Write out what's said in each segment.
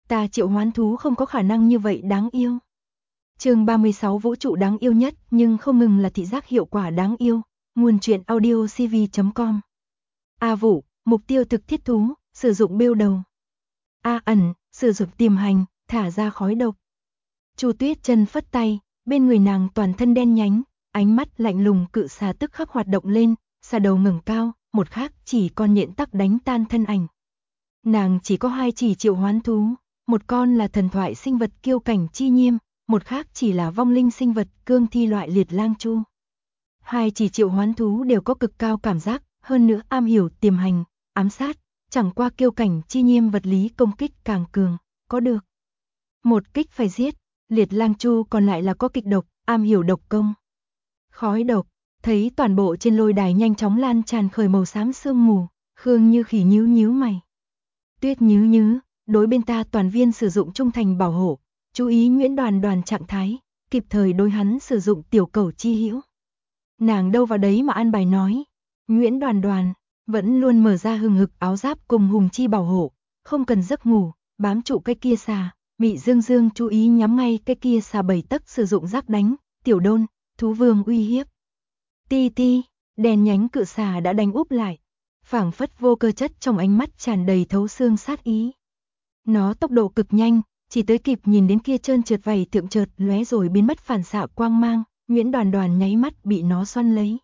Ta triệu hoán thú không có khả năng như vậy đáng yêu. Chương 36 vũ trụ đáng yêu nhất nhưng không ngừng là thị giác hiệu quả đáng yêu. Nguồn truyện audiocv.com. A Vũ, mục tiêu thực thiết thú, sử dụng bêu đầu. A Ẩn, sử dụng tiềm hành, thả ra khói độc. Chu Tuyết Chân phất tay, bên người nàng toàn thân đen nhánh, ánh mắt lạnh lùng cự xà tức khắc hoạt động lên, xà đầu ngẩng cao, một khác chỉ con nhện tắc đánh tan thân ảnh. Nàng chỉ có 2 chỉ triệu hoán thú, một con là thần thoại sinh vật kiêu cảnh chi nhiêm, một khác chỉ là vong linh sinh vật cương thi loại liệt lang chu. 2 chỉ triệu hoán thú đều có cực cao cảm giác, hơn nữa am hiểu tiềm hành, ám sát, chẳng qua kiêu cảnh chi nhiêm vật lý công kích càng cường, có được một kích phải giết, liệt lang chu còn lại là có kịch độc, am hiểu độc công. Khói độc, thấy toàn bộ trên lôi đài nhanh chóng lan tràn khởi màu xám sương mù, Khương Như Khỉ nhíu nhíu mày. Tuyết Nhứ, đối bên ta toàn viên sử dụng trung thành bảo hộ, chú ý Nguyễn Đoàn Đoàn trạng thái, kịp thời đối hắn sử dụng tiểu cẩu chi hữu. Nàng đâu vào đấy mà an bài nói, Nguyễn Đoàn Đoàn vẫn luôn mở ra hừng hực áo giáp cùng hùng chi bảo hộ, không cần giấc ngủ, bám trụ cái kia xà, Mị Dương Dương chú ý nhắm ngay cái kia xà 7 tấc sử dụng giác đánh, Tiểu Đôn, thú vương uy hiếp. Ti ti, đèn nhánh cự xà đã đánh úp lại, phảng phất vô cơ chất trong ánh mắt tràn đầy thấu xương sát ý. Nó tốc độ cực nhanh, chỉ tới kịp nhìn đến kia trơn trượt vảy thượng chợt lóe rồi biến mất phản xạ quang mang, Nguyễn Đoàn Đoàn nháy mắt bị nó xoăn lấy.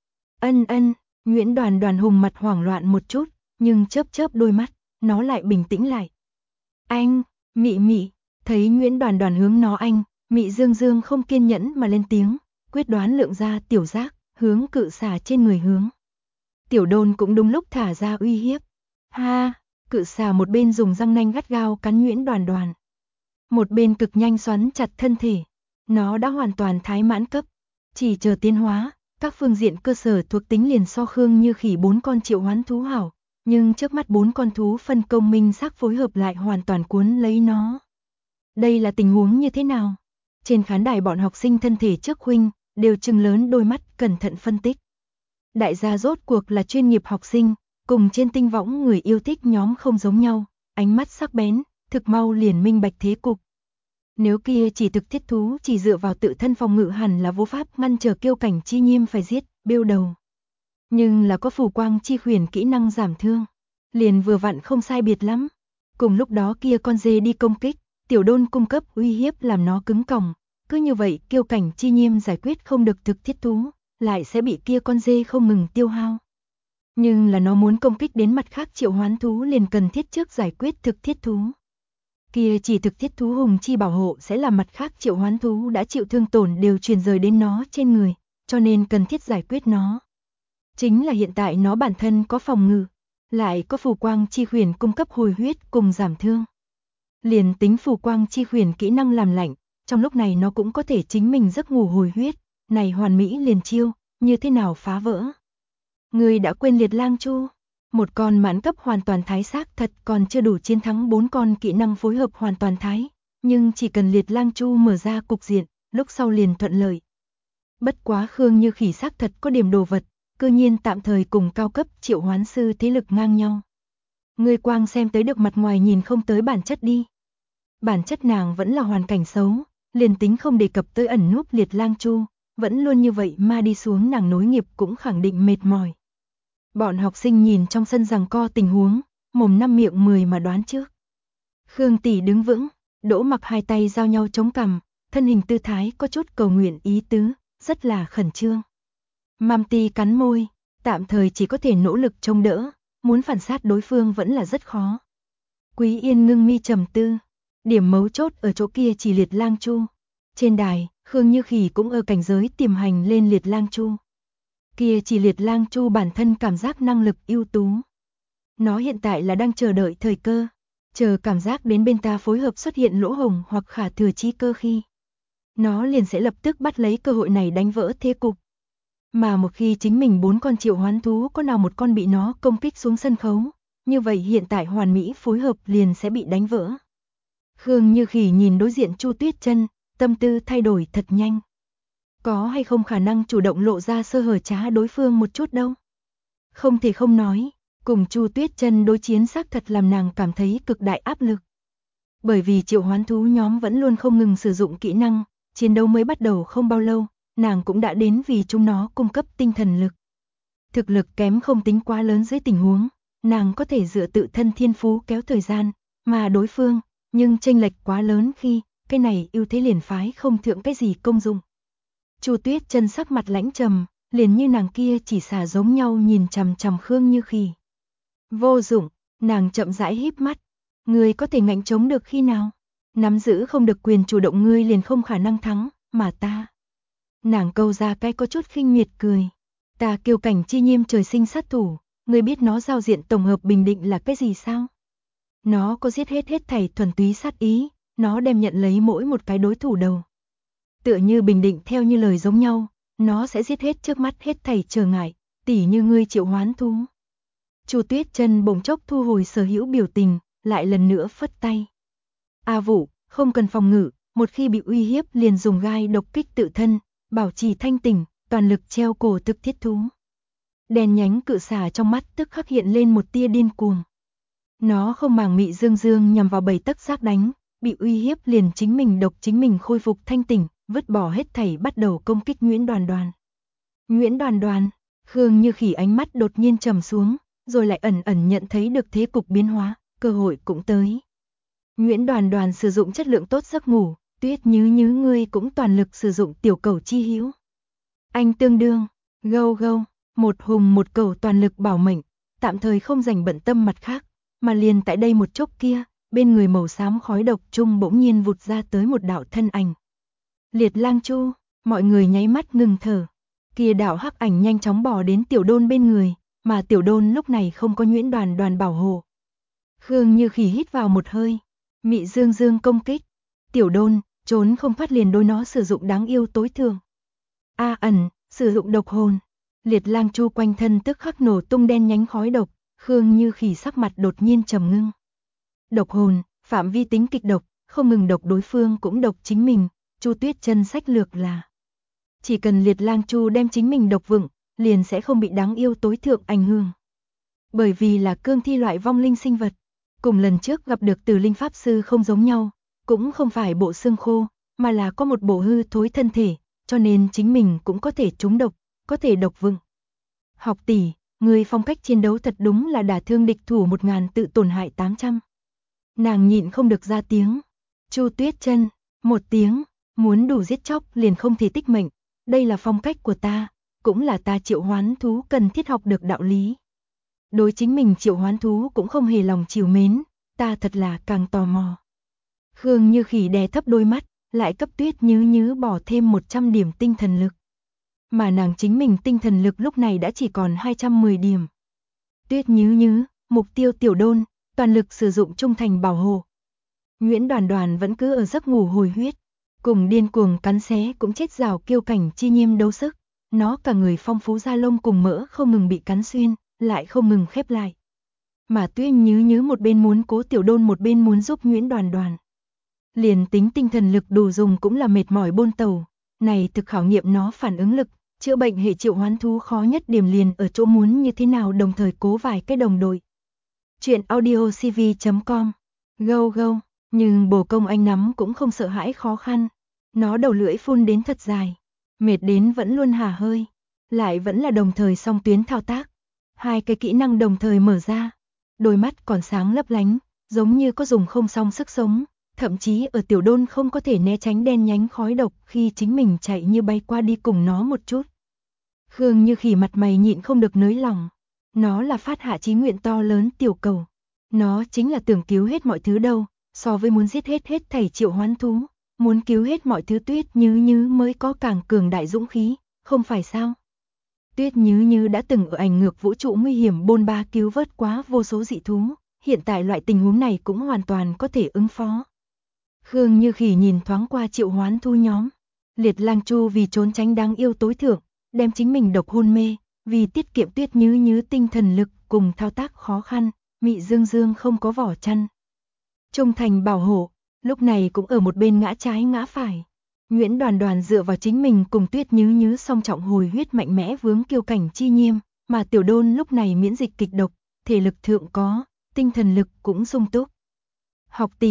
Ân, Nguyễn Đoàn Đoàn hùng mặt hoảng loạn một chút, nhưng chớp chớp đôi mắt, nó lại bình tĩnh lại. Anh, Mị, thấy Nguyễn Đoàn Đoàn hướng nó anh, Mị Dương Dương không kiên nhẫn mà lên tiếng, quyết đoán lượng ra tiểu giác, hướng cự xà trên người hướng. Tiểu Đôn cũng đúng lúc thả ra uy hiếp. Ha, cự xà một bên dùng răng nanh gắt gao cắn Nguyễn Đoàn Đoàn, một bên cực nhanh xoắn chặt thân thể. Nó đã hoàn toàn thái mãn cấp, chỉ chờ tiến hóa, các phương diện cơ sở thuộc tính liền so Khương Như Khỉ 4 con triệu hoán thú hảo, nhưng trước mắt 4 con thú phân công minh xác phối hợp lại hoàn toàn cuốn lấy nó. Đây là tình huống như thế nào? Trên khán đài bọn học sinh thân thể trước huynh đều trừng lớn đôi mắt cẩn thận phân tích. Đại gia rốt cuộc là chuyên nghiệp học sinh, cùng trên tinh võng người yêu thích nhóm không giống nhau, ánh mắt sắc bén, thực mau liền minh bạch thế cục. Nếu kia chỉ thực thiết thú chỉ dựa vào tự thân phòng ngự hẳn là vô pháp ngăn trở kiêu cảnh chi nhiêm phải giết, bêu đầu. Nhưng là có phù quang chi khuyển kỹ năng giảm thương, liền vừa vặn không sai biệt lắm. Cùng lúc đó kia con dê đi công kích, Tiểu Đôn cung cấp uy hiếp làm nó cứng còng, cứ như vậy kiêu cảnh chi nhiêm giải quyết không được thực thiết thú, lại sẽ bị kia con dê không ngừng tiêu hao. Nhưng là nó muốn công kích đến mặt khác triệu hoán thú liền cần thiết trước giải quyết thực thiết thú. Kia chỉ thực thiết thú hùng chi bảo hộ sẽ làm mặt khác triệu hoán thú đã chịu thương tổn đều truyền rời đến nó trên người, cho nên cần thiết giải quyết nó. Chính là hiện tại nó bản thân có phòng ngự, lại có phù quang chi khuyển cung cấp hồi huyết cùng giảm thương. Liền tính phù quang chi khuyển kỹ năng làm lạnh, trong lúc này nó cũng có thể chính mình giấc ngủ hồi huyết, này hoàn mỹ liền chiêu, như thế nào phá vỡ. Người đã quên liệt lang chu, một con mãn cấp hoàn toàn thái xác thật còn chưa đủ chiến thắng 4 con kỹ năng phối hợp hoàn toàn thái, nhưng chỉ cần liệt lang chu mở ra cục diện, lúc sau liền thuận lợi. Bất quá Khương Như Khỉ xác thật có điểm đồ vật, cư nhiên tạm thời cùng cao cấp triệu hoán sư thế lực ngang nhau. Người quang xem tới được mặt ngoài nhìn không tới bản chất đi. Bản chất nàng vẫn là hoàn cảnh xấu, liền tính không đề cập tới ẩn núp liệt lang chu, vẫn luôn như vậy mà đi xuống nàng nối nghiệp cũng khẳng định mệt mỏi. Bọn học sinh nhìn trong sân giằng co tình huống, mồm năm miệng 10 mà đoán trước. Khương tỷ đứng vững, Đỗ Mặc hai tay giao nhau chống cằm, thân hình tư thái có chút cầu nguyện ý tứ, rất là khẩn trương. Mam Ti cắn môi, tạm thời chỉ có thể nỗ lực trông đỡ, muốn phản sát đối phương vẫn là rất khó. Quý Yên ngưng mi trầm tư, điểm mấu chốt ở chỗ kia chỉ liệt lang chu. Trên đài, Khương Như Khỉ cũng ở cảnh giới tiềm hành lên liệt lang chu. Kia chỉ liệt lang chu bản thân cảm giác năng lực ưu tú. Nó hiện tại là đang chờ đợi thời cơ, chờ cảm giác đến bên ta phối hợp xuất hiện lỗ hổng hoặc khả thừa chi cơ khi. Nó liền sẽ lập tức bắt lấy cơ hội này đánh vỡ thế cục. Mà một khi chính mình 4 con triệu hoán thú có nào một con bị nó công kích xuống sân khấu, như vậy hiện tại hoàn mỹ phối hợp liền sẽ bị đánh vỡ. Khương Như Khỉ nhìn đối diện Chu Tuyết Chân, tâm tư thay đổi thật nhanh. Có hay không khả năng chủ động lộ ra sơ hở trá đối phương một chút đâu. Không thể không nói, cùng Chu Tuyết Chân đối chiến xác thật làm nàng cảm thấy cực đại áp lực. Bởi vì triệu hoán thú nhóm vẫn luôn không ngừng sử dụng kỹ năng, chiến đấu mới bắt đầu không bao lâu, nàng cũng đã đến vì chúng nó cung cấp tinh thần lực. Thực lực kém không tính quá lớn dưới tình huống, nàng có thể dựa tự thân thiên phú kéo thời gian, mà đối phương, nhưng chênh lệch quá lớn khi, cái này ưu thế liền phái không thượng cái gì công dụng. Chu Tuyết Chân sắc mặt lãnh trầm, liền như nàng kia chỉ xả giống nhau nhìn chằm chằm Khương Như Khỉ. Vô dụng, nàng chậm rãi híp mắt, ngươi có thể ngạnh chống được khi nào? Nắm giữ không được quyền chủ động ngươi liền không khả năng thắng, mà ta. Nàng câu ra cái có chút khinh miệt cười. Ta Kiêu Cảnh Chi Nhiêm trời sinh sát thủ, ngươi biết nó giao diện tổng hợp bình định là cái gì sao? Nó có giết hết thảy thuần túy sát ý, nó đem nhận lấy mỗi một cái đối thủ đầu. Tựa như bình định theo như lời giống nhau, nó sẽ giết hết trước mắt hết thảy trở ngại, tỉ như ngươi triệu hoán thú. Chu Tuyết Chân bỗng chốc thu hồi sở hữu biểu tình, lại lần nữa phất tay. A Vũ, không cần phòng ngự, một khi bị uy hiếp liền dùng gai độc kích tự thân, bảo trì thanh tỉnh, toàn lực treo cổ thực thiết thú. Đèn nhánh cự xà trong mắt tức khắc hiện lên một tia điên cuồng. Nó không màng Mị Dương Dương nhằm vào bầy tấc xác đánh, bị uy hiếp liền chính mình độc chính mình khôi phục thanh tỉnh, vứt bỏ hết thảy bắt đầu công kích Nguyễn Đoàn Đoàn. Nguyễn Đoàn Đoàn, Khương Như Khỉ ánh mắt đột nhiên trầm xuống, rồi lại ẩn ẩn nhận thấy được thế cục biến hóa, cơ hội cũng tới. Nguyễn Đoàn Đoàn sử dụng chất lượng tốt giấc ngủ, Tuyết Nhứ Nhứ ngươi cũng toàn lực sử dụng tiểu cầu chi hữu. Anh tương đương, gâu gâu, một hùng một cầu toàn lực bảo mệnh, tạm thời không dành bận tâm mặt khác, mà liền tại đây một chốc kia, bên người màu xám khói độc trung bỗng nhiên vụt ra tới một đạo thân ảnh. Liệt Lang Chu, mọi người nháy mắt ngừng thở. Kia đạo hắc ảnh nhanh chóng bò đến Tiểu Đôn bên người, mà Tiểu Đôn lúc này không có Nguyễn Đoàn Đoàn bảo hộ. Khương Như Khỉ hít vào một hơi, Mị Dương Dương công kích. Tiểu Đôn, trốn không thoát liền đối nó sử dụng đáng yêu tối thượng. A ẩn, sử dụng độc hồn. Liệt Lang Chu quanh thân tức khắc nổ tung đen nhánh khói độc, Khương Như Khỉ sắc mặt đột nhiên trầm ngưng. Độc hồn, phạm vi tính kịch độc, không ngừng độc đối phương cũng độc chính mình, Chu Tuyết Chân sách lược là chỉ cần Liệt Lang Chu đem chính mình độc vựng, liền sẽ không bị đáng yêu tối thượng ảnh hưởng. Bởi vì là cương thi loại vong linh sinh vật, cùng lần trước gặp được Từ Linh Pháp Sư không giống nhau, cũng không phải bộ xương khô, mà là có một bộ hư thối thân thể, cho nên chính mình cũng có thể trúng độc, có thể độc vựng. Học tỷ, người phong cách chiến đấu thật đúng là đả thương địch thủ 1000 tự tổn hại 800. Nàng nhịn không được ra tiếng. Chu Tuyết Chân, một tiếng, muốn đủ giết chóc liền không thể tích mệnh, đây là phong cách của ta, cũng là ta triệu hoán thú cần thiết học được đạo lý. Đối chính mình triệu hoán thú cũng không hề lòng trìu mến, ta thật là càng tò mò. Khương Như Khỉ đè thấp đôi mắt, lại cấp Tuyết Nhứ Nhứ bỏ thêm 100 điểm tinh thần lực. Mà nàng chính mình tinh thần lực lúc này đã chỉ còn 210 điểm. Tuyết Nhứ Nhứ, mục tiêu Tiểu Đôn, toàn lực sử dụng trung thành bảo hộ. Nguyễn Đoàn Đoàn vẫn cứ ở giấc ngủ hồi huyết, cùng điên cuồng cắn xé cũng chết rào Kiêu Cảnh Chi Nhiêm đấu sức, nó cả người phong phú da lông cùng mỡ không ngừng bị cắn xuyên, lại không ngừng khép lại. Mà Tuyết Nhứ Nhứ một bên muốn cố Tiểu Đôn một bên muốn giúp Nguyễn Đoàn Đoàn. Liền tính tinh thần lực đủ dùng cũng là mệt mỏi bôn tàu, này thực khảo nghiệm nó phản ứng lực, chữa bệnh hệ triệu hoán thú khó nhất điểm liền ở chỗ muốn như thế nào đồng thời cố vài cái đồng đội. Chuyện audiocv.com Go go, nhưng bồ công anh nắm cũng không sợ hãi khó khăn. Nó đầu lưỡi phun đến thật dài, mệt đến vẫn luôn hà hơi, lại vẫn là đồng thời song tuyến thao tác. Hai cái kỹ năng đồng thời mở ra, đôi mắt còn sáng lấp lánh, giống như có dùng không xong sức sống, thậm chí ở Tiểu Đôn không có thể né tránh đen nhánh khói độc khi chính mình chạy như bay qua đi cùng nó một chút. Khương Như Khỉ mặt mày nhịn không được nới lòng, nó là phát hạ chí nguyện to lớn tiểu cầu, nó chính là tưởng cứu hết mọi thứ đâu, so với muốn giết hết thảy triệu hoán thú, muốn cứu hết mọi thứ Tuyết Nhứ Nhứ mới có càng cường đại dũng khí, không phải sao? Tuyết Nhứ Nhứ đã từng ở ảnh ngược vũ trụ nguy hiểm bôn ba cứu vớt quá vô số dị thú, hiện tại loại tình huống này cũng hoàn toàn có thể ứng phó. Khương Như Khỉ nhìn thoáng qua triệu hoán thú nhóm, Liệt Lang Chu vì trốn tránh đáng yêu tối thượng, đem chính mình độc hôn mê, vì tiết kiệm Tuyết Nhứ Nhứ tinh thần lực cùng thao tác khó khăn, Mị Dương Dương không có vỏ chăn. Trung thành bảo hộ, lúc này cũng ở một bên ngã trái ngã phải. Nguyễn Đoàn Đoàn dựa vào chính mình cùng Tuyết Nhứ Nhứ song trọng hồi huyết mạnh mẽ vướng Kiêu Cảnh Chi Nhiêm, mà Tiểu Đôn lúc này miễn dịch kịch độc, thể lực thượng có, tinh thần lực cũng sung túc. Học tỷ,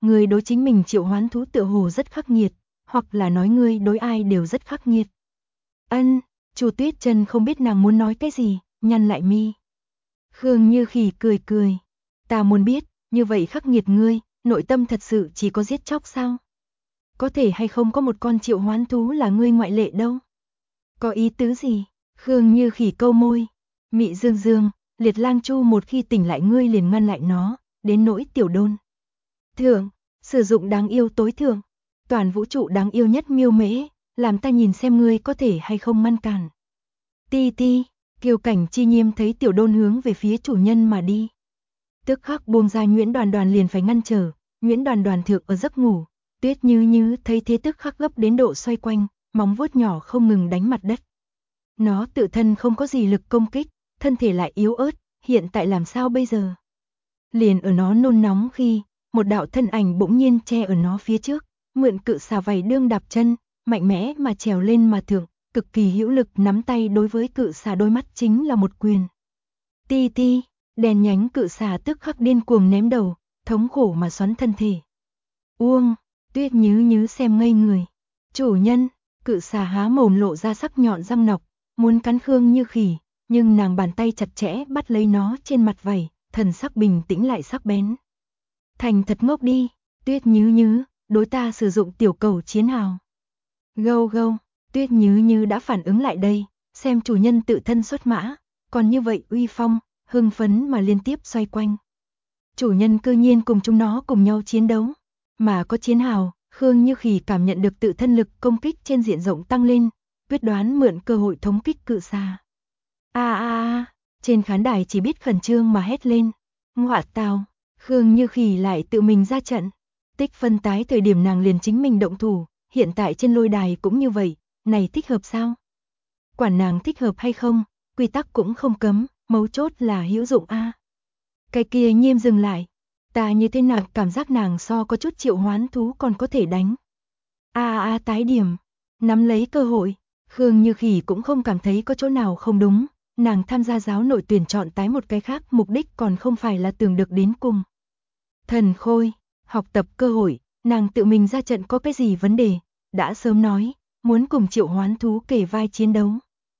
ngươi đối chính mình triệu hoán thú tựa hồ rất khắc nghiệt, hoặc là nói ngươi đối ai đều rất khắc nghiệt. Ân, Chu Tuyết Chân không biết nàng muốn nói cái gì, nhăn lại mi. Khương Như Khỉ cười cười, ta muốn biết, như vậy khắc nghiệt ngươi, nội tâm thật sự chỉ có giết chóc sao? Có thể hay không có một con triệu hoán thú là ngươi ngoại lệ đâu? Có ý tứ gì? Khương Như Khỉ câu môi, Mị Dương Dương, Liệt Lang Chu một khi tỉnh lại ngươi liền ngăn lại nó, đến nỗi Tiểu Đôn. Thượng, sử dụng đáng yêu tối thượng, toàn vũ trụ đáng yêu nhất miêu mễ, làm ta nhìn xem ngươi có thể hay không ngăn cản. Ti ti, Kiều Cảnh Chi Nhiêm thấy Tiểu Đôn hướng về phía chủ nhân mà đi. Tức khắc buông ra Nguyễn Đoàn Đoàn liền phải ngăn trở, Nguyễn Đoàn Đoàn thượng ở giấc ngủ, Tuyết Như Như thấy thế tức khắc gấp đến độ xoay quanh, móng vuốt nhỏ không ngừng đánh mặt đất. Nó tự thân không có gì lực công kích, thân thể lại yếu ớt, hiện tại làm sao bây giờ? Liền ở nó nôn nóng khi, một đạo thân ảnh bỗng nhiên che ở nó phía trước, mượn cự xà vảy đương đạp chân, mạnh mẽ mà trèo lên mà thượng, cực kỳ hữu lực nắm tay đối với cự xà đôi mắt chính là một quyền. Ti ti, đèn nhánh cự xà tức khắc điên cuồng ném đầu, thống khổ mà xoắn thân thể. Uông, Tuyết Như Như xem ngây người. Chủ nhân, cự xà há mồm lộ ra sắc nhọn răng nọc, muốn cắn Khương Như Khỉ, nhưng nàng bàn tay chặt chẽ bắt lấy nó trên mặt vảy, thần sắc bình tĩnh lại sắc bén. Thành thật ngốc đi, Tuyết Như Như, đối ta sử dụng tiểu cầu chiến hào. Gâu gâu, Tuyết Như Như đã phản ứng lại đây, xem chủ nhân tự thân xuất mã, còn như vậy uy phong, hưng phấn mà liên tiếp xoay quanh. Chủ nhân cư nhiên cùng chúng nó cùng nhau chiến đấu, mà có chiến hào, Khương Như Khỉ cảm nhận được tự thân lực công kích trên diện rộng tăng lên, quyết đoán mượn cơ hội thống kích cự xà. Trên khán đài chỉ biết khẩn trương mà hét lên. Ngọa tào, Khương Như Khỉ lại tự mình ra trận. Tích phân tái thời điểm nàng liền chính mình động thủ, hiện tại trên lôi đài cũng như vậy, này thích hợp sao? Quản nàng thích hợp hay không, quy tắc cũng không cấm, mấu chốt là hữu dụng a. Cái kia Nhiêm dừng lại, ta như thế nào cảm giác nàng so có chút triệu hoán thú còn có thể đánh. Tái điểm, nắm lấy cơ hội, Khương Như Khỉ cũng không cảm thấy có chỗ nào không đúng, nàng tham gia giáo nội tuyển chọn tái một cái khác mục đích còn không phải là tưởng được đến cùng. Thần khôi, học tập cơ hội, nàng tự mình ra trận có cái gì vấn đề, đã sớm nói, muốn cùng triệu hoán thú kể vai chiến đấu.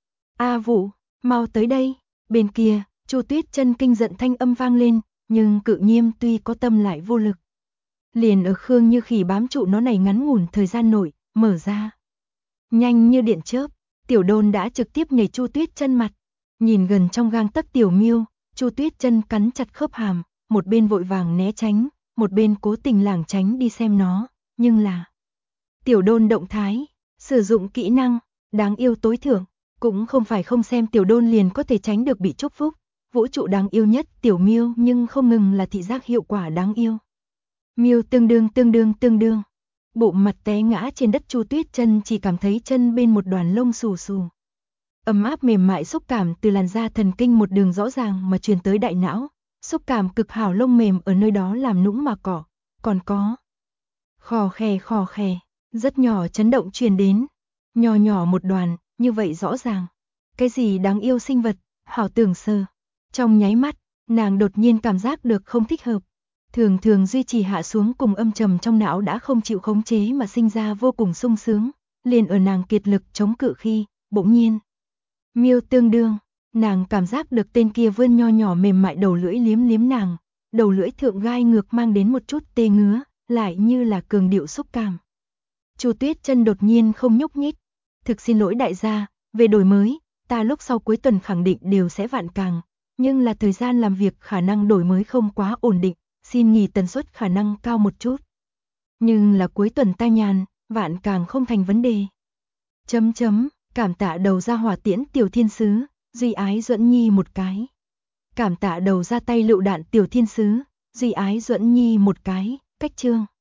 Vũ, mau tới đây, bên kia, Chu Tuyết Chân kinh giận thanh âm vang lên, nhưng Cự Nhiêm tuy có tâm lại vô lực. Liền ở Khương Như Khỉ bám trụ nó này ngắn ngủn thời gian nội, mở ra. Nhanh như điện chớp, Tiểu Đôn đã trực tiếp nhảy Chu Tuyết Chân mặt. Nhìn gần trong gang tấc tiểu miêu, Chu Tuyết Chân cắn chặt khớp hàm, một bên vội vàng né tránh, một bên cố tình lảng tránh đi xem nó, nhưng là Tiểu Đôn động thái, sử dụng kỹ năng, đáng yêu tối thượng, cũng không phải không xem Tiểu Đôn liền có thể tránh được bị chúc phúc, vũ trụ đáng yêu nhất tiểu miêu nhưng không ngừng là thị giác hiệu quả đáng yêu. Miêu tương đương, bộ mặt té ngã trên đất Chu Tuyết Chân chỉ cảm thấy chân bên một đoàn lông xù xù. Ấm áp mềm mại xúc cảm từ làn da thần kinh một đường rõ ràng mà truyền tới đại não, xúc cảm cực hảo lông mềm ở nơi đó làm nũng mà cỏ, còn có khò khè, rất nhỏ chấn động truyền đến, nhỏ một đoàn, như vậy rõ ràng. Cái gì đáng yêu sinh vật, hảo tưởng sờ. Trong nháy mắt, nàng đột nhiên cảm giác được không thích hợp. Thường duy trì hạ xuống cùng âm trầm trong não đã không chịu khống chế mà sinh ra vô cùng sung sướng, liền ở nàng kiệt lực chống cự khi, bỗng nhiên. Miêu tương đương, nàng cảm giác được tên kia vươn nho nhỏ mềm mại đầu lưỡi liếm nàng, đầu lưỡi thượng gai ngược mang đến một chút tê ngứa, lại như là cường điệu xúc cảm. Chu Tuyết Chân đột nhiên không nhúc nhích. Thực xin lỗi đại gia, về đổi mới, ta lúc sau cuối tuần khẳng định đều sẽ vạn càng, nhưng là thời gian làm việc khả năng đổi mới không quá ổn định, xin nghỉ tần suất khả năng cao một chút. Nhưng là cuối tuần ta nhàn, vạn càng không thành vấn đề. Cảm tạ đầu ra hỏa tiễn tiểu thiên sứ, duy ái Duẫn Nhi một cái. Cảm tạ đầu ra tay lựu đạn tiểu thiên sứ, duy ái Duẫn Nhi một cái, cách chương.